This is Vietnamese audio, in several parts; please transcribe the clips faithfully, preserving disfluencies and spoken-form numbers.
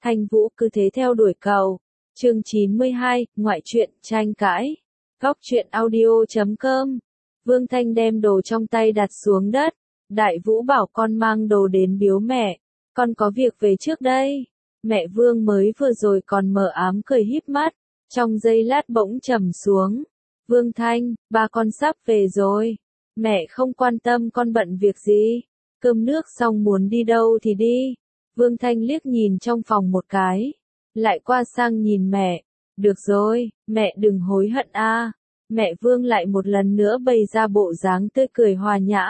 Thanh Vũ cứ thế theo đuổi cậu. Chương chín mươi hai, ngoại truyện, tranh cãi. Góc truyện audio chấm com. Vương Thanh đem đồ trong tay đặt xuống đất. Đại Vũ bảo con mang đồ đến biếu mẹ. Con có việc về trước đây. Mẹ Vương mới vừa rồi còn mờ ám cười híp mắt. Trong giây lát bỗng trầm xuống. Vương Thanh, ba con sắp về rồi. Mẹ không quan tâm con bận việc gì. Cơm nước xong muốn đi đâu thì đi. Vương Thanh liếc nhìn trong phòng một cái. Lại qua sang nhìn mẹ. Được rồi, mẹ đừng hối hận a. Mẹ Vương lại một lần nữa bày ra bộ dáng tươi cười hòa nhã.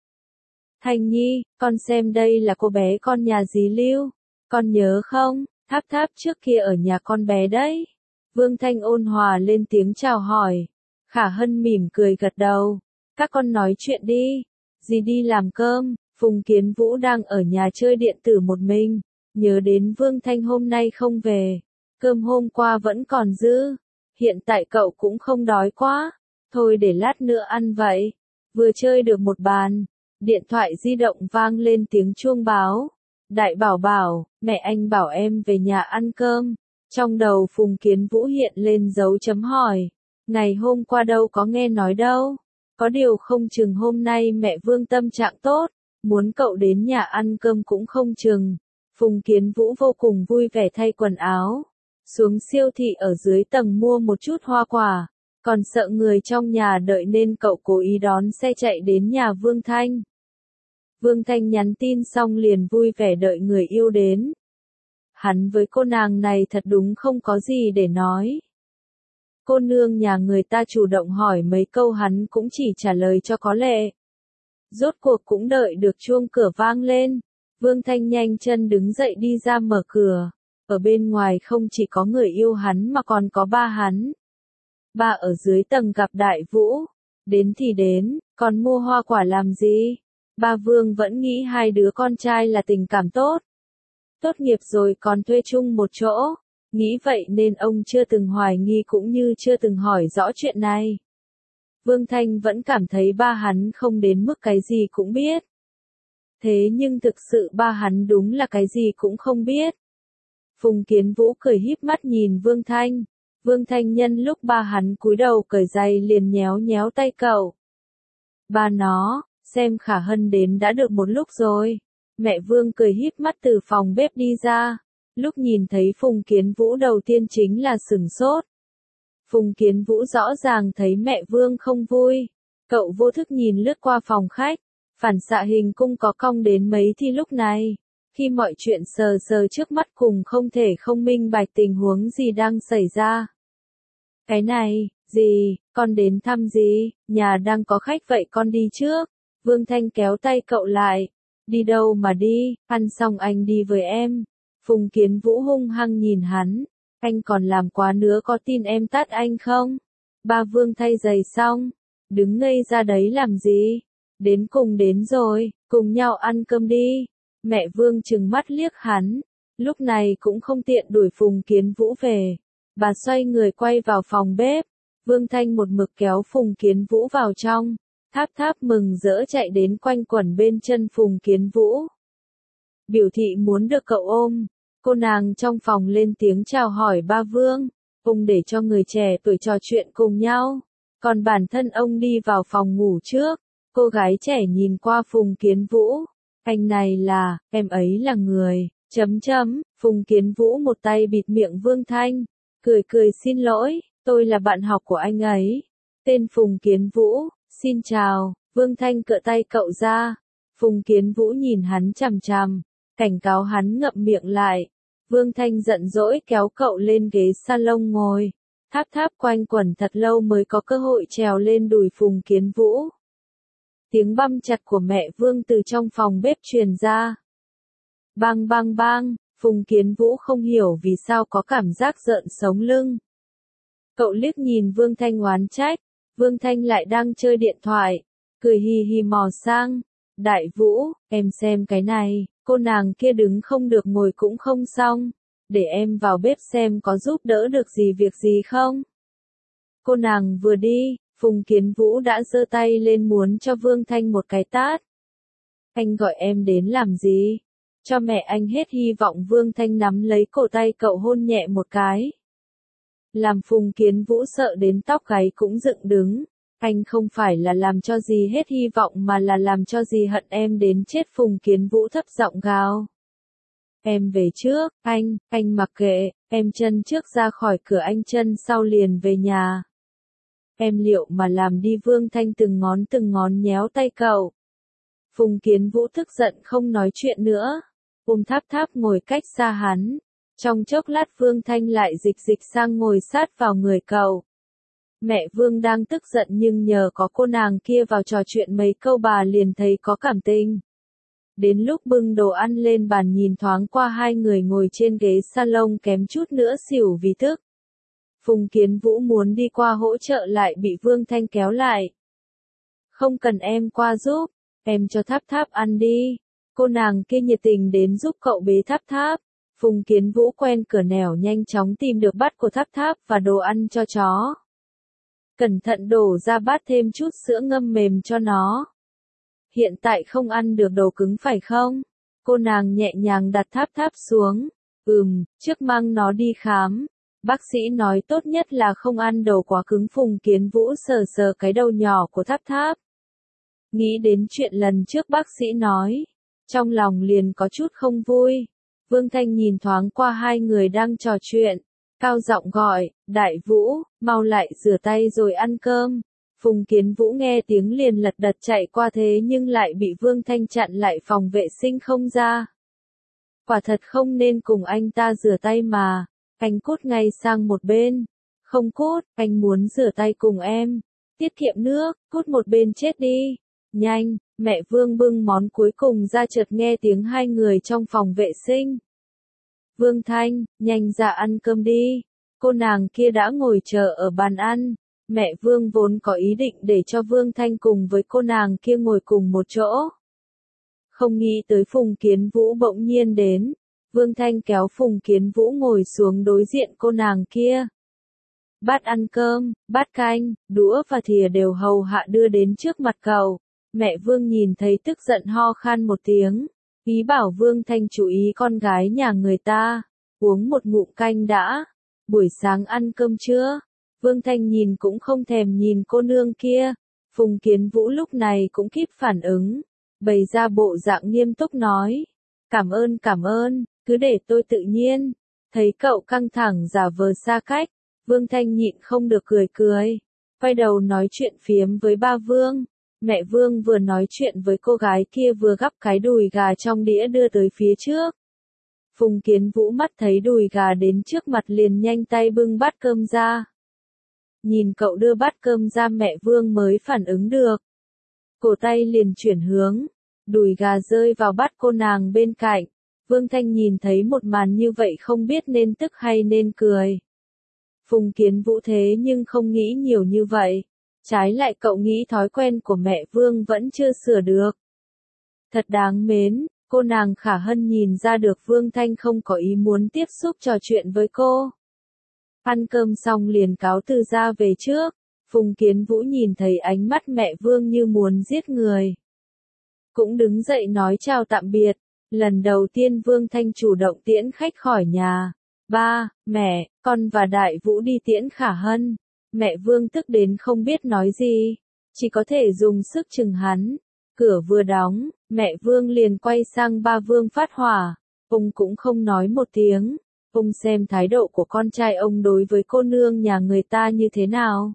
Thanh Nhi, con xem đây là cô bé con nhà dì Lưu. Con nhớ không, Tháp Tháp trước kia ở nhà con bé đấy. Vương Thanh ôn hòa lên tiếng chào hỏi. Khả Hân mỉm cười gật đầu. Các con nói chuyện đi. Dì đi làm cơm. Phùng Kiến Vũ đang ở nhà chơi điện tử một mình. Nhớ đến Vương Thanh hôm nay không về. Cơm hôm qua vẫn còn dư. Hiện tại cậu cũng không đói quá. Thôi để lát nữa ăn vậy. Vừa chơi được một bàn. Điện thoại di động vang lên tiếng chuông báo. Đại Bảo bảo, mẹ anh bảo em về nhà ăn cơm. Trong đầu Phùng Kiến Vũ hiện lên dấu chấm hỏi. Ngày hôm qua đâu có nghe nói đâu. Có điều không chừng hôm nay mẹ Vương tâm trạng tốt. Muốn cậu đến nhà ăn cơm cũng không chừng. Phùng Kiến Vũ vô cùng vui vẻ thay quần áo. Xuống siêu thị ở dưới tầng mua một chút hoa quả. Còn sợ người trong nhà đợi nên cậu cố ý đón xe chạy đến nhà Vương Thanh. Vương Thanh nhắn tin xong liền vui vẻ đợi người yêu đến. Hắn với cô nàng này thật đúng không có gì để nói. Cô nương nhà người ta chủ động hỏi mấy câu hắn cũng chỉ trả lời cho có lệ. Rốt cuộc cũng đợi được chuông cửa vang lên. Vương Thanh nhanh chân đứng dậy đi ra mở cửa. Ở bên ngoài không chỉ có người yêu hắn mà còn có ba hắn. Ba ở dưới tầng gặp Đại Vũ. Đến thì đến, còn mua hoa quả làm gì? Ba Vương vẫn nghĩ hai đứa con trai là tình cảm tốt. Tốt nghiệp rồi còn thuê chung một chỗ. Nghĩ vậy nên ông chưa từng hoài nghi cũng như chưa từng hỏi rõ chuyện này. Vương Thanh vẫn cảm thấy ba hắn không đến mức cái gì cũng biết. Thế nhưng thực sự ba hắn đúng là cái gì cũng không biết. Phùng Kiến Vũ cười híp mắt nhìn Vương Thanh. Vương Thanh nhân lúc ba hắn cúi đầu cởi giày liền nhéo nhéo tay cậu. Ba nó, xem Khả Hân đến đã được một lúc rồi. Mẹ Vương cười híp mắt từ phòng bếp đi ra. Lúc nhìn thấy Phùng Kiến Vũ đầu tiên chính là sửng sốt. Phùng Kiến Vũ rõ ràng thấy mẹ Vương không vui. Cậu vô thức nhìn lướt qua phòng khách. Phản xạ hình cung có cong đến mấy thì lúc này. Khi mọi chuyện sờ sờ trước mắt cùng không thể không minh bạch tình huống gì đang xảy ra. Cái này, gì, con đến thăm gì, nhà đang có khách vậy con đi trước. Vương Thanh kéo tay cậu lại. Đi đâu mà đi, ăn xong anh đi với em. Phùng Kiến Vũ hung hăng nhìn hắn. Anh còn làm quá nữa có tin em tát anh không? Ba Vương thay giày xong. Đứng ngây ra đấy làm gì? Đến cùng đến rồi, cùng nhau ăn cơm đi. Mẹ Vương trừng mắt liếc hắn. Lúc này cũng không tiện đuổi Phùng Kiến Vũ về. Bà xoay người quay vào phòng bếp. Vương Thanh một mực kéo Phùng Kiến Vũ vào trong. Tháp Tháp mừng rỡ chạy đến quanh quẩn bên chân Phùng Kiến Vũ. Biểu thị muốn được cậu ôm. Cô nàng trong phòng lên tiếng chào hỏi ba Vương. Ông để cho người trẻ tuổi trò chuyện cùng nhau. Còn bản thân ông đi vào phòng ngủ trước. Cô gái trẻ nhìn qua Phùng Kiến Vũ. Anh này là, em ấy là người, chấm chấm. Phùng Kiến Vũ một tay bịt miệng Vương Thanh. Cười cười xin lỗi, tôi là bạn học của anh ấy. Tên Phùng Kiến Vũ, xin chào. Vương Thanh cựa tay cậu ra. Phùng Kiến Vũ nhìn hắn chằm chằm. Cảnh cáo hắn ngậm miệng lại. Vương Thanh giận dỗi kéo cậu lên ghế salon ngồi. Tháp Tháp quanh quẩn thật lâu mới có cơ hội trèo lên đùi Phùng Kiến Vũ. Tiếng băm chặt của mẹ Vương từ trong phòng bếp truyền ra. Bang bang bang, Phùng Kiến Vũ không hiểu vì sao có cảm giác rợn sống lưng. Cậu liếc nhìn Vương Thanh oán trách. Vương Thanh lại đang chơi điện thoại. Cười hì hì mò sang. Đại Vũ, em xem cái này, cô nàng kia đứng không được ngồi cũng không xong. Để em vào bếp xem có giúp đỡ được gì việc gì không. Cô nàng vừa đi, Phùng Kiến Vũ đã giơ tay lên muốn cho Vương Thanh một cái tát. Anh gọi em đến làm gì? Cho mẹ anh hết hy vọng. Vương Thanh nắm lấy cổ tay cậu hôn nhẹ một cái. Làm Phùng Kiến Vũ sợ đến tóc gáy cũng dựng đứng. Anh không phải là làm cho gì hết hy vọng mà là làm cho gì hận em đến chết. Phùng Kiến Vũ thấp giọng gào. Em về trước, anh, anh mặc kệ, em chân trước ra khỏi cửa anh chân sau liền về nhà. Em liệu mà làm đi. Vương Thanh từng ngón từng ngón nhéo tay cậu. Phùng Kiến Vũ tức giận không nói chuyện nữa. Ôm Tháp Tháp ngồi cách xa hắn. Trong chốc lát Vương Thanh lại dịch dịch sang ngồi sát vào người cậu. Mẹ Vương đang tức giận nhưng nhờ có cô nàng kia vào trò chuyện mấy câu bà liền thấy có cảm tình. Đến lúc bưng đồ ăn lên bàn nhìn thoáng qua hai người ngồi trên ghế salon kém chút nữa xỉu vì tức. Phùng Kiến Vũ muốn đi qua hỗ trợ lại bị Vương Thanh kéo lại. Không cần em qua giúp, em cho Tháp Tháp ăn đi. Cô nàng kia nhiệt tình đến giúp cậu bế Tháp Tháp. Phùng Kiến Vũ quen cửa nẻo nhanh chóng tìm được bát của Tháp Tháp và đồ ăn cho chó. Cẩn thận đổ ra bát thêm chút sữa ngâm mềm cho nó. Hiện tại không ăn được đồ cứng phải không? Cô nàng nhẹ nhàng đặt Tháp Tháp xuống. Ừm, trước mang nó đi khám. Bác sĩ nói tốt nhất là không ăn đồ quá cứng. Phùng Kiến Vũ sờ sờ cái đầu nhỏ của Tháp Tháp. Nghĩ đến chuyện lần trước bác sĩ nói. Trong lòng liền có chút không vui. Vương Thanh nhìn thoáng qua hai người đang trò chuyện. Cao giọng gọi, Đại Vũ, mau lại rửa tay rồi ăn cơm. Phùng Kiến Vũ nghe tiếng liền lật đật chạy qua thế nhưng lại bị Vương Thanh chặn lại phòng vệ sinh không ra. Quả thật không nên cùng anh ta rửa tay mà. Anh cút ngay sang một bên. Không cút, anh muốn rửa tay cùng em. Tiết kiệm nước, cút một bên chết đi. Nhanh, mẹ Vương bưng món cuối cùng ra chợt nghe tiếng hai người trong phòng vệ sinh. Vương Thanh, nhanh ra ăn cơm đi. Cô nàng kia đã ngồi chờ ở bàn ăn. Mẹ Vương vốn có ý định để cho Vương Thanh cùng với cô nàng kia ngồi cùng một chỗ. Không nghĩ tới Phùng Kiến Vũ bỗng nhiên đến. Vương Thanh kéo Phùng Kiến Vũ ngồi xuống đối diện cô nàng kia. Bát ăn cơm, bát canh, đũa và thìa đều hầu hạ đưa đến trước mặt cậu. Mẹ Vương nhìn thấy tức giận ho khan một tiếng. Ý bảo Vương Thanh chú ý con gái nhà người ta. Uống một ngụm canh đã. Buổi sáng ăn cơm chưa? Vương Thanh nhìn cũng không thèm nhìn cô nương kia. Phùng Kiến Vũ lúc này cũng kịp phản ứng. Bày ra bộ dạng nghiêm túc nói. Cảm ơn cảm ơn, cứ để tôi tự nhiên. Thấy cậu căng thẳng giả vờ xa cách. Vương Thanh nhịn không được cười cười. Quay đầu nói chuyện phiếm với ba Vương. Mẹ Vương vừa nói chuyện với cô gái kia vừa gắp cái đùi gà trong đĩa đưa tới phía trước. Phùng Kiến Vũ mắt thấy đùi gà đến trước mặt liền nhanh tay bưng bát cơm ra. Nhìn cậu đưa bát cơm ra mẹ Vương mới phản ứng được. Cổ tay liền chuyển hướng. Đùi gà rơi vào bát cô nàng bên cạnh. Vương Thanh nhìn thấy một màn như vậy không biết nên tức hay nên cười. Phùng Kiến Vũ thế nhưng không nghĩ nhiều như vậy. Trái lại cậu nghĩ thói quen của mẹ Vương vẫn chưa sửa được. Thật đáng mến, cô nàng Khả Hân nhìn ra được Vương Thanh không có ý muốn tiếp xúc trò chuyện với cô. Ăn cơm xong liền cáo từ ra về trước. Phùng Kiến Vũ nhìn thấy ánh mắt mẹ Vương như muốn giết người. Cũng đứng dậy nói chào tạm biệt. Lần đầu tiên Vương Thanh chủ động tiễn khách khỏi nhà. Ba, mẹ, con và Đại Vũ đi tiễn Khả Hân. Mẹ Vương tức đến không biết nói gì. Chỉ có thể dùng sức chừng hắn. Cửa vừa đóng, mẹ Vương liền quay sang ba Vương phát hỏa. Ông cũng không nói một tiếng. Ông xem thái độ của con trai ông đối với cô nương nhà người ta như thế nào.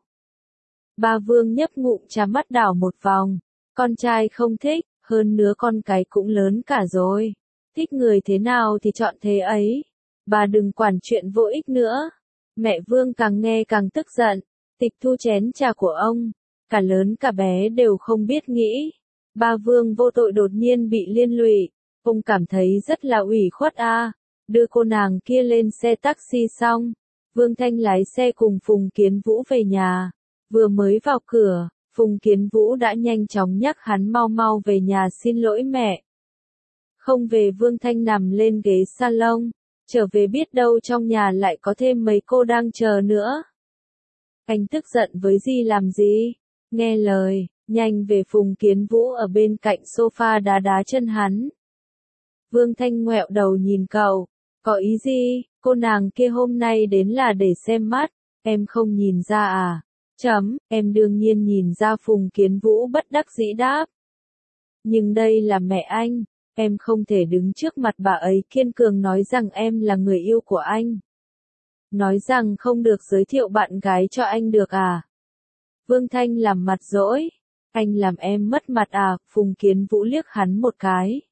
Ba Vương nhấp ngụm trà mắt đảo một vòng. Con trai không thích, hơn nữa con cái cũng lớn cả rồi. Thích người thế nào thì chọn thế ấy. Bà đừng quản chuyện vô ích nữa. Mẹ Vương càng nghe càng tức giận. Tịch thu chén trà của ông. Cả lớn cả bé đều không biết nghĩ. Ba Vương vô tội đột nhiên bị liên lụy. Ông cảm thấy rất là ủy khuất a. À. Đưa cô nàng kia lên xe taxi xong. Vương Thanh lái xe cùng Phùng Kiến Vũ về nhà. Vừa mới vào cửa, Phùng Kiến Vũ đã nhanh chóng nhắc hắn mau mau về nhà xin lỗi mẹ. Không về Vương Thanh nằm lên ghế salon. Trở về biết đâu trong nhà lại có thêm mấy cô đang chờ nữa. Anh tức giận với Di làm gì? Nghe lời, nhanh về. Phùng Kiến Vũ ở bên cạnh sofa đá đá chân hắn. Vương Thanh ngoẹo đầu nhìn cậu. Có ý gì, cô nàng kia hôm nay đến là để xem mắt, em không nhìn ra à? Chấm, em đương nhiên nhìn ra. Phùng Kiến Vũ bất đắc dĩ đáp. Nhưng đây là mẹ anh, em không thể đứng trước mặt bà ấy kiên cường nói rằng em là người yêu của anh. Nói rằng không được giới thiệu bạn gái cho anh được à? Vương Thanh làm mặt dỗi. Anh làm em mất mặt à? Phùng Kiến Vũ liếc hắn một cái.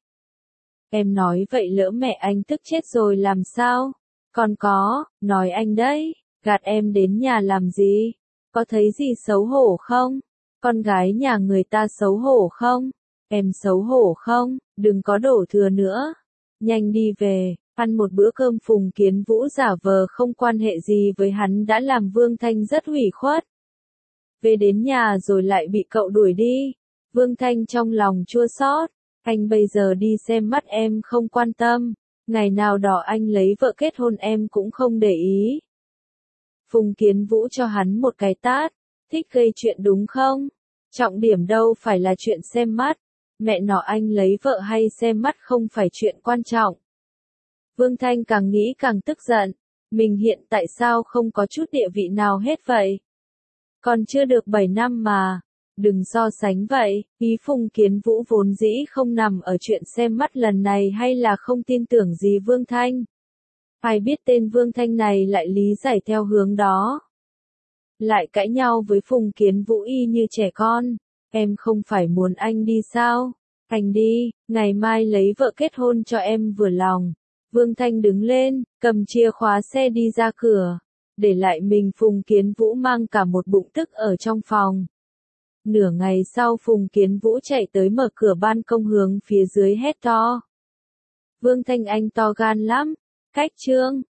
Em nói vậy lỡ mẹ anh tức chết rồi làm sao? Còn có, nói anh đấy, gạt em đến nhà làm gì? Có thấy gì xấu hổ không? Con gái nhà người ta xấu hổ không? Em xấu hổ không? Đừng có đổ thừa nữa. Nhanh đi về, ăn một bữa cơm. Phùng Kiến Vũ giả vờ không quan hệ gì với hắn đã làm Vương Thanh rất ủy khuất. Về đến nhà rồi lại bị cậu đuổi đi. Vương Thanh trong lòng chua xót. Anh bây giờ đi xem mắt em không quan tâm. Ngày nào đó anh lấy vợ kết hôn em cũng không để ý. Phùng Kiến Vũ cho hắn một cái tát. Thích gây chuyện đúng không? Trọng điểm đâu phải là chuyện xem mắt. Mẹ nó, anh lấy vợ hay xem mắt không phải chuyện quan trọng. Vương Thanh càng nghĩ càng tức giận. Mình hiện tại sao không có chút địa vị nào hết vậy? Còn chưa được bảy năm mà. Đừng so sánh vậy. Ý Phùng Kiến Vũ vốn dĩ không nằm ở chuyện xem mắt lần này hay là không tin tưởng gì Vương Thanh. Ai biết tên Vương Thanh này lại lý giải theo hướng đó. Lại cãi nhau với Phùng Kiến Vũ y như trẻ con. Em không phải muốn anh đi sao? Anh đi, ngày mai lấy vợ kết hôn cho em vừa lòng. Vương Thanh đứng lên, cầm chìa khóa xe đi ra cửa. Để lại mình Phùng Kiến Vũ mang cả một bụng tức ở trong phòng. Nửa ngày sau Phùng Kiến Vũ chạy tới mở cửa ban công hướng phía dưới hét to. Vương Thanh anh to gan lắm. Cách trương,